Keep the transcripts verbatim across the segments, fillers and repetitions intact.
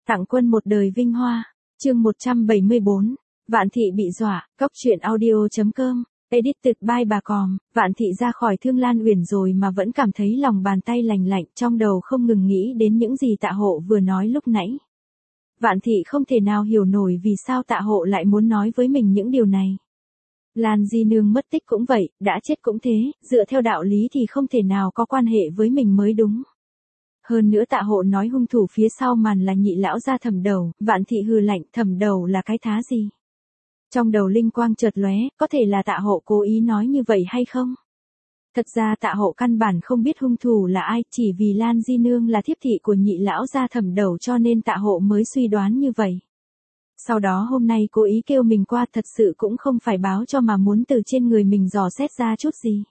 Tặng quân một đời vinh hoa. Chương một trăm bảy mươi bốn. Vạn thị bị dọa. Cóc truyện audio chấm com. Edited by bà Còm. Vạn thị ra khỏi Thương Lan Uyển rồi mà vẫn cảm thấy lòng bàn tay lành lạnh, trong đầu không ngừng nghĩ đến những gì Tạ Hộ vừa nói lúc nãy. Vạn thị không thể nào hiểu nổi vì sao Tạ Hộ lại muốn nói với mình những điều này. Lan Di Nương mất tích cũng vậy, đã chết cũng thế, dựa theo đạo lý thì không thể nào có quan hệ với mình mới đúng. Hơn nữa Tạ Hộ nói hung thủ phía sau màn là nhị lão gia Thẩm Đầu, Vạn thị hừ lạnh, Thẩm Đầu là cái thá gì? Trong đầu linh quang chợt lóe, có thể là Tạ Hộ cố ý nói như vậy hay không? Thật ra Tạ Hộ căn bản không biết hung thủ là ai, chỉ vì Lan Di Nương là thiếp thị của nhị lão gia Thẩm Đầu cho nên Tạ Hộ mới suy đoán như vậy. Sau đó hôm nay cố ý kêu mình qua thật sự cũng không phải báo cho mà muốn từ trên người mình dò xét ra chút gì.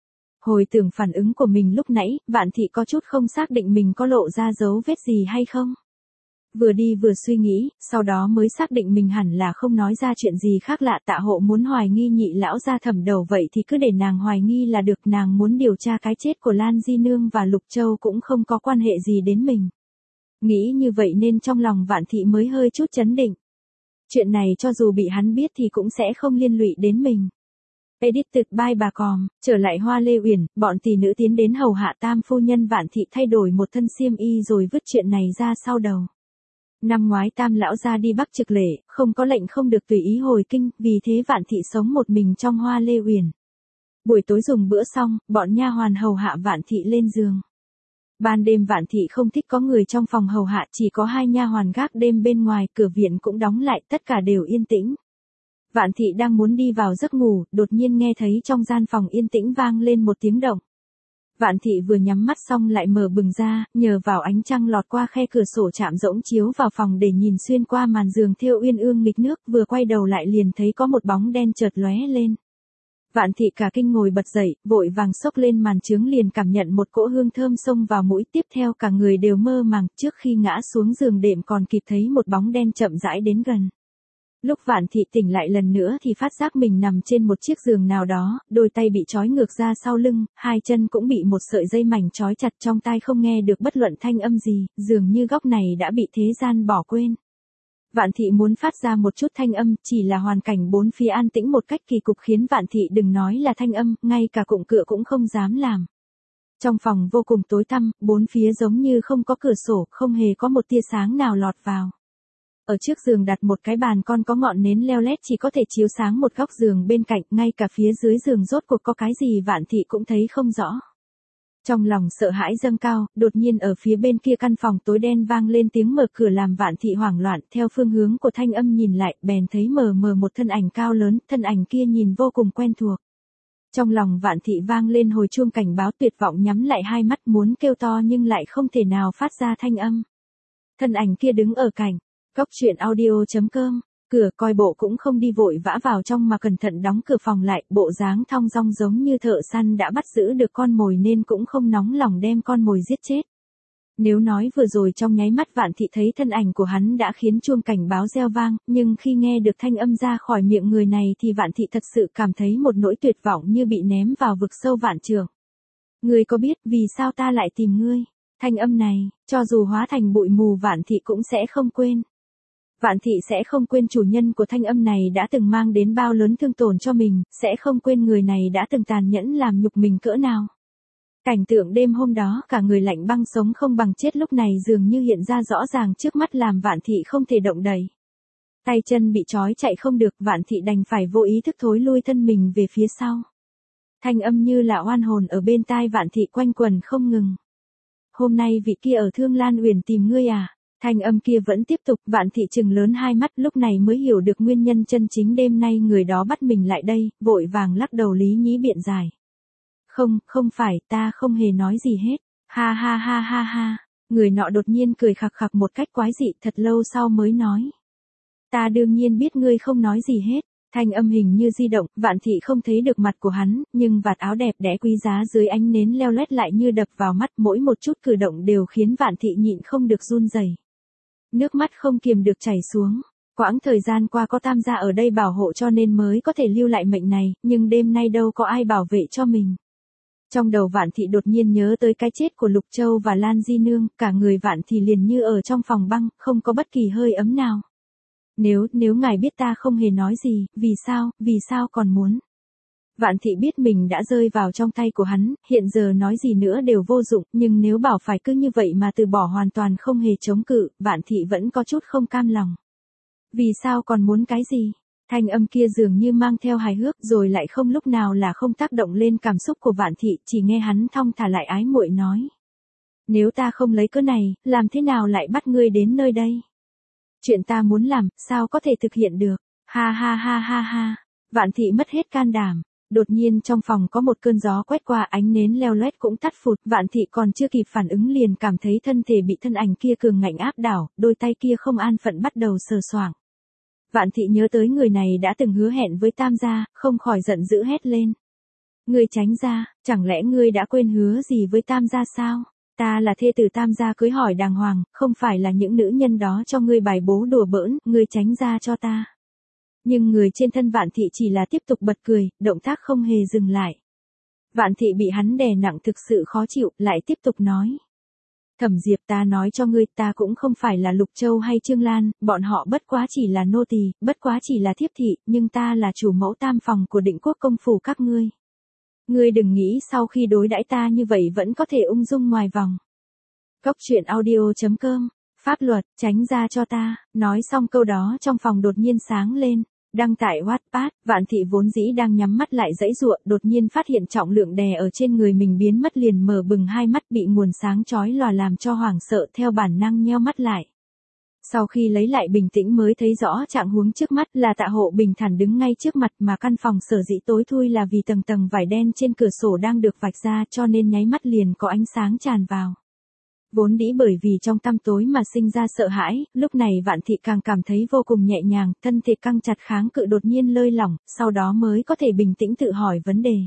Hồi tưởng phản ứng của mình lúc nãy, Vạn thị có chút không xác định mình có lộ ra dấu vết gì hay không. Vừa đi vừa suy nghĩ, sau đó mới xác định mình hẳn là không nói ra chuyện gì khác lạ. Tạ Hộ muốn hoài nghi nhị lão gia Thẩm Đầu vậy thì cứ để nàng hoài nghi là được, nàng muốn điều tra cái chết của Lan Di Nương và Lục Châu cũng không có quan hệ gì đến mình. Nghĩ như vậy nên trong lòng Vạn thị mới hơi chút chấn định. Chuyện này cho dù bị hắn biết thì cũng sẽ không liên lụy đến mình. Edited by bà Còm. Trở lại Hoa Lê Uyển, bọn tỷ nữ tiến đến hầu hạ tam phu nhân Vạn thị thay đổi một thân xiêm y rồi vứt chuyện này ra sau đầu. Năm ngoái tam lão gia đi Bắc trực lễ, không có lệnh không được tùy ý hồi kinh, vì thế Vạn thị sống một mình trong Hoa Lê Uyển. Buổi tối dùng bữa xong, bọn nha hoàn hầu hạ Vạn thị lên giường. Ban đêm Vạn thị không thích có người trong phòng hầu hạ, chỉ có hai nha hoàn gác đêm bên ngoài, cửa viện cũng đóng lại, tất cả đều yên tĩnh. Vạn thị đang muốn đi vào giấc ngủ, đột nhiên nghe thấy trong gian phòng yên tĩnh vang lên một tiếng động. Vạn thị vừa nhắm mắt xong lại mở bừng ra, nhờ vào ánh trăng lọt qua khe cửa sổ chạm rỗng chiếu vào phòng để nhìn xuyên qua màn giường thêu uyên ương nghịch nước, vừa quay đầu lại liền thấy có một bóng đen chợt lóe lên. Vạn thị cả kinh ngồi bật dậy, vội vàng xốc lên màn trướng liền cảm nhận một cỗ hương thơm xông vào mũi, tiếp theo cả người đều mơ màng, trước khi ngã xuống giường đệm còn kịp thấy một bóng đen chậm rãi đến gần. Lúc Vạn thị tỉnh lại lần nữa thì phát giác mình nằm trên một chiếc giường nào đó, đôi tay bị trói ngược ra sau lưng, hai chân cũng bị một sợi dây mảnh trói chặt, trong tai không nghe được bất luận thanh âm gì, dường như góc này đã bị thế gian bỏ quên. Vạn thị muốn phát ra một chút thanh âm, chỉ là hoàn cảnh bốn phía an tĩnh một cách kỳ cục khiến Vạn thị đừng nói là thanh âm, ngay cả cụng cựa cũng không dám làm. Trong phòng vô cùng tối tăm, bốn phía giống như không có cửa sổ, không hề có một tia sáng nào lọt vào. Ở trước giường đặt một cái bàn con có ngọn nến leo lét chỉ có thể chiếu sáng một góc giường bên cạnh, ngay cả phía dưới giường rốt cuộc có cái gì Vạn thị cũng thấy không rõ. Trong lòng sợ hãi dâng cao, đột nhiên ở phía bên kia căn phòng tối đen vang lên tiếng mở cửa làm Vạn thị hoảng loạn, theo phương hướng của thanh âm nhìn lại, bèn thấy mờ mờ một thân ảnh cao lớn, thân ảnh kia nhìn vô cùng quen thuộc. Trong lòng Vạn thị vang lên hồi chuông cảnh báo, tuyệt vọng nhắm lại hai mắt muốn kêu to nhưng lại không thể nào phát ra thanh âm. Thân ảnh kia đứng ở cạnh. Cóc truyện audio chấm com. Cửa coi bộ cũng không đi vội vã vào trong mà cẩn thận đóng cửa phòng lại, bộ dáng thong dong giống như thợ săn đã bắt giữ được con mồi nên cũng không nóng lòng đem con mồi giết chết. Nếu nói vừa rồi trong nháy mắt Vạn thị thấy thân ảnh của hắn đã khiến chuông cảnh báo reo vang, nhưng khi nghe được thanh âm ra khỏi miệng người này thì Vạn thị thật sự cảm thấy một nỗi tuyệt vọng như bị ném vào vực sâu vạn trượng. Ngươi có biết vì sao ta lại tìm ngươi? Thanh âm này, cho dù hóa thành bụi mù Vạn thị cũng sẽ không quên. Vạn thị sẽ không quên chủ nhân của thanh âm này đã từng mang đến bao lớn thương tổn cho mình, sẽ không quên người này đã từng tàn nhẫn làm nhục mình cỡ nào. Cảnh tượng đêm hôm đó cả người lạnh băng sống không bằng chết lúc này dường như hiện ra rõ ràng trước mắt làm Vạn thị không thể động đậy. Tay chân bị trói chạy không được, Vạn thị đành phải vô ý thức thối lui thân mình về phía sau. Thanh âm như là oan hồn ở bên tai Vạn thị quanh quần không ngừng. Hôm nay vị kia ở Thương Lan Uyển tìm ngươi à? Thanh âm kia vẫn tiếp tục, Vạn thị trừng lớn hai mắt lúc này mới hiểu được nguyên nhân chân chính đêm nay người đó bắt mình lại đây, vội vàng lắc đầu lý nhí biện giải. Không, không phải, ta không hề nói gì hết. Ha ha ha ha ha. Người nọ đột nhiên cười khặc khặc một cách quái dị, thật lâu sau mới nói. Ta đương nhiên biết ngươi không nói gì hết. Thanh âm hình như di động, Vạn thị không thấy được mặt của hắn, nhưng vạt áo đẹp đẽ quý giá dưới ánh nến leo lét lại như đập vào mắt, mỗi một chút cử động đều khiến Vạn thị nhịn không được run rẩy. Nước mắt không kiềm được chảy xuống. Quãng thời gian qua có tam gia ở đây bảo hộ cho nên mới có thể lưu lại mệnh này, nhưng đêm nay đâu có ai bảo vệ cho mình. Trong đầu Vạn Thị đột nhiên nhớ tới cái chết của Lục Châu và Lan Di Nương, cả người Vạn Thị liền như ở trong phòng băng, không có bất kỳ hơi ấm nào. Nếu, nếu ngài biết ta không hề nói gì, vì sao, vì sao còn muốn? Vạn Thị biết mình đã rơi vào trong tay của hắn, hiện giờ nói gì nữa đều vô dụng, nhưng nếu bảo phải cứ như vậy mà từ bỏ hoàn toàn không hề chống cự, Vạn Thị vẫn có chút không cam lòng. Vì sao còn muốn cái gì? Thanh âm kia dường như mang theo hài hước rồi lại không lúc nào là không tác động lên cảm xúc của Vạn Thị, chỉ nghe hắn thong thả lại ái muội nói. Nếu ta không lấy cớ này, làm thế nào lại bắt ngươi đến nơi đây? Chuyện ta muốn làm, sao có thể thực hiện được? Ha ha ha ha ha. Vạn Thị mất hết can đảm. Đột nhiên trong phòng có một cơn gió quét qua, ánh nến leo loét cũng tắt phụt, Vạn Thị còn chưa kịp phản ứng liền cảm thấy thân thể bị thân ảnh kia cường ngạnh áp đảo, đôi tay kia không an phận bắt đầu sờ soạng. Vạn Thị nhớ tới người này đã từng hứa hẹn với Tam gia, không khỏi giận dữ hét lên. Ngươi tránh ra, chẳng lẽ ngươi đã quên hứa gì với Tam gia sao? Ta là thê tử Tam gia cưới hỏi đàng hoàng, không phải là những nữ nhân đó cho ngươi bài bố đùa bỡn, ngươi tránh ra cho ta. Nhưng người trên thân Vạn Thị chỉ là tiếp tục bật cười, động tác không hề dừng lại. Vạn Thị bị hắn đè nặng thực sự khó chịu, lại tiếp tục nói. Thẩm Diệp, ta nói cho ngươi, ta cũng không phải là Lục Châu hay Trương Lan, bọn họ bất quá chỉ là nô tỳ, bất quá chỉ là thiếp thị, nhưng ta là chủ mẫu tam phòng của Định Quốc công phủ các ngươi. Ngươi đừng nghĩ sau khi đối đãi ta như vậy vẫn có thể ung dung ngoài vòng. Cốc truyện audio chấm com, pháp luật, tránh ra cho ta. Nói xong câu đó trong phòng đột nhiên sáng lên. Đăng tải Wattpad, Vạn Thị vốn dĩ đang nhắm mắt lại giãy giụa, đột nhiên phát hiện trọng lượng đè ở trên người mình biến mất liền mở bừng hai mắt bị nguồn sáng chói lòa làm cho hoảng sợ, theo bản năng nheo mắt lại. Sau khi lấy lại bình tĩnh mới thấy rõ trạng huống trước mắt là Tạ Hộ bình thản đứng ngay trước mặt, mà căn phòng sở dĩ tối thui là vì tầng tầng vải đen trên cửa sổ đang được vạch ra, cho nên nháy mắt liền có ánh sáng tràn vào. Vốn dĩ bởi vì trong tăm tối mà sinh ra sợ hãi, lúc này Vạn Thị càng cảm thấy vô cùng nhẹ nhàng, thân thể căng chặt kháng cự đột nhiên lơi lỏng, sau đó mới có thể bình tĩnh tự hỏi vấn đề.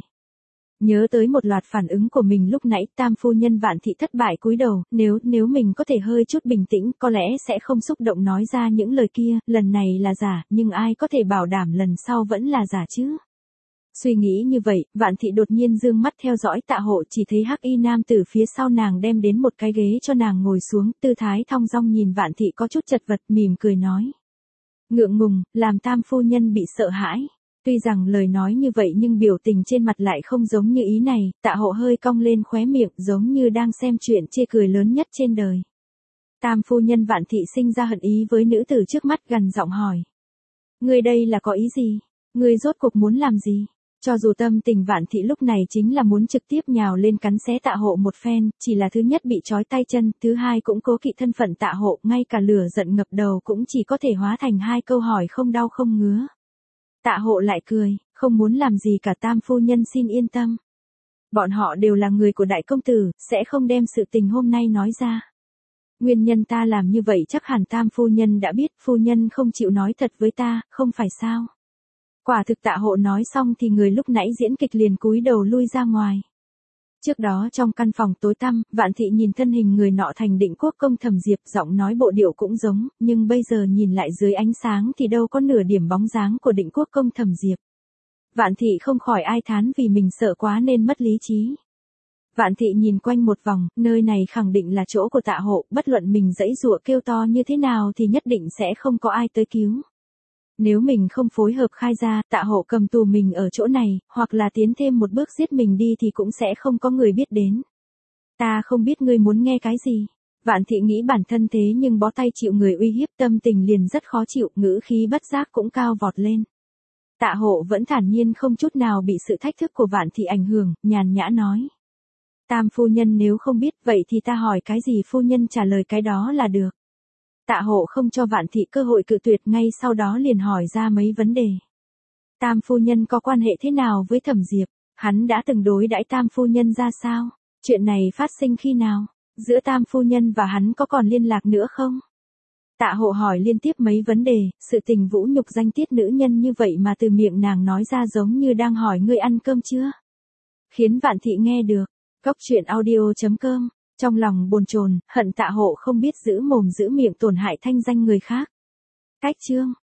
Nhớ tới một loạt phản ứng của mình lúc nãy, tam phu nhân Vạn Thị thất bại cúi đầu, nếu, nếu mình có thể hơi chút bình tĩnh, có lẽ sẽ không xúc động nói ra những lời kia, lần này là giả, nhưng ai có thể bảo đảm lần sau vẫn là giả chứ? Suy nghĩ như vậy, Vạn Thị đột nhiên dương mắt theo dõi Tạ Hộ, chỉ thấy hắc y nam từ phía sau nàng đem đến một cái ghế cho nàng ngồi xuống, tư thái thong dong nhìn Vạn Thị có chút chật vật, mỉm cười nói. Ngượng ngùng, làm tam phu nhân bị sợ hãi. Tuy rằng lời nói như vậy nhưng biểu tình trên mặt lại không giống như ý này, Tạ Hộ hơi cong lên khóe miệng giống như đang xem chuyện chê cười lớn nhất trên đời. Tam phu nhân Vạn Thị sinh ra hận ý với nữ tử trước mắt, gằn giọng hỏi. Ngươi đây là có ý gì? Ngươi rốt cuộc muốn làm gì? Cho dù tâm tình Vạn Thị lúc này chính là muốn trực tiếp nhào lên cắn xé Tạ Hộ một phen, chỉ là thứ nhất bị trói tay chân, thứ hai cũng cố kỵ thân phận Tạ Hộ, ngay cả lửa giận ngập đầu cũng chỉ có thể hóa thành hai câu hỏi không đau không ngứa. Tạ Hộ lại cười, không muốn làm gì cả, tam phu nhân xin yên tâm. Bọn họ đều là người của đại công tử, sẽ không đem sự tình hôm nay nói ra. Nguyên nhân ta làm như vậy chắc hẳn tam phu nhân đã biết, phu nhân không chịu nói thật với ta, không phải sao? Quả thực Tạ Hộ nói xong thì người lúc nãy diễn kịch liền cúi đầu lui ra ngoài. Trước đó trong căn phòng tối tăm, Vạn Thị nhìn thân hình người nọ thành Định Quốc công Thẩm Diệp, giọng nói bộ điệu cũng giống, nhưng bây giờ nhìn lại dưới ánh sáng thì đâu có nửa điểm bóng dáng của Định Quốc công Thẩm Diệp. Vạn Thị không khỏi ai thán vì mình sợ quá nên mất lý trí. Vạn Thị nhìn quanh một vòng, nơi này khẳng định là chỗ của Tạ Hộ, bất luận mình giãy giụa kêu to như thế nào thì nhất định sẽ không có ai tới cứu. Nếu mình không phối hợp khai ra, Tạ Hộ cầm tù mình ở chỗ này, hoặc là tiến thêm một bước giết mình đi thì cũng sẽ không có người biết đến. Ta không biết ngươi muốn nghe cái gì. Vạn Thị nghĩ bản thân thế nhưng bó tay chịu người uy hiếp, tâm tình liền rất khó chịu, ngữ khí bất giác cũng cao vọt lên. Tạ Hộ vẫn thản nhiên không chút nào bị sự thách thức của Vạn Thị ảnh hưởng, nhàn nhã nói. Tam phu nhân nếu không biết vậy thì ta hỏi cái gì phu nhân trả lời cái đó là được. Tạ Hộ không cho Vạn Thị cơ hội cự tuyệt, ngay sau đó liền hỏi ra mấy vấn đề. Tam phu nhân có quan hệ thế nào với Thẩm Diệp? Hắn đã từng đối đãi tam phu nhân ra sao? Chuyện này phát sinh khi nào? Giữa tam phu nhân và hắn có còn liên lạc nữa không? Tạ Hộ hỏi liên tiếp mấy vấn đề, sự tình vũ nhục danh tiết nữ nhân như vậy mà từ miệng nàng nói ra giống như đang hỏi ngươi ăn cơm chưa? Khiến Vạn Thị nghe được. Cốc truyện audio chấm com. Trong lòng bồn chồn, hận Tạ Hộ không biết giữ mồm giữ miệng tổn hại thanh danh người khác. Cách chương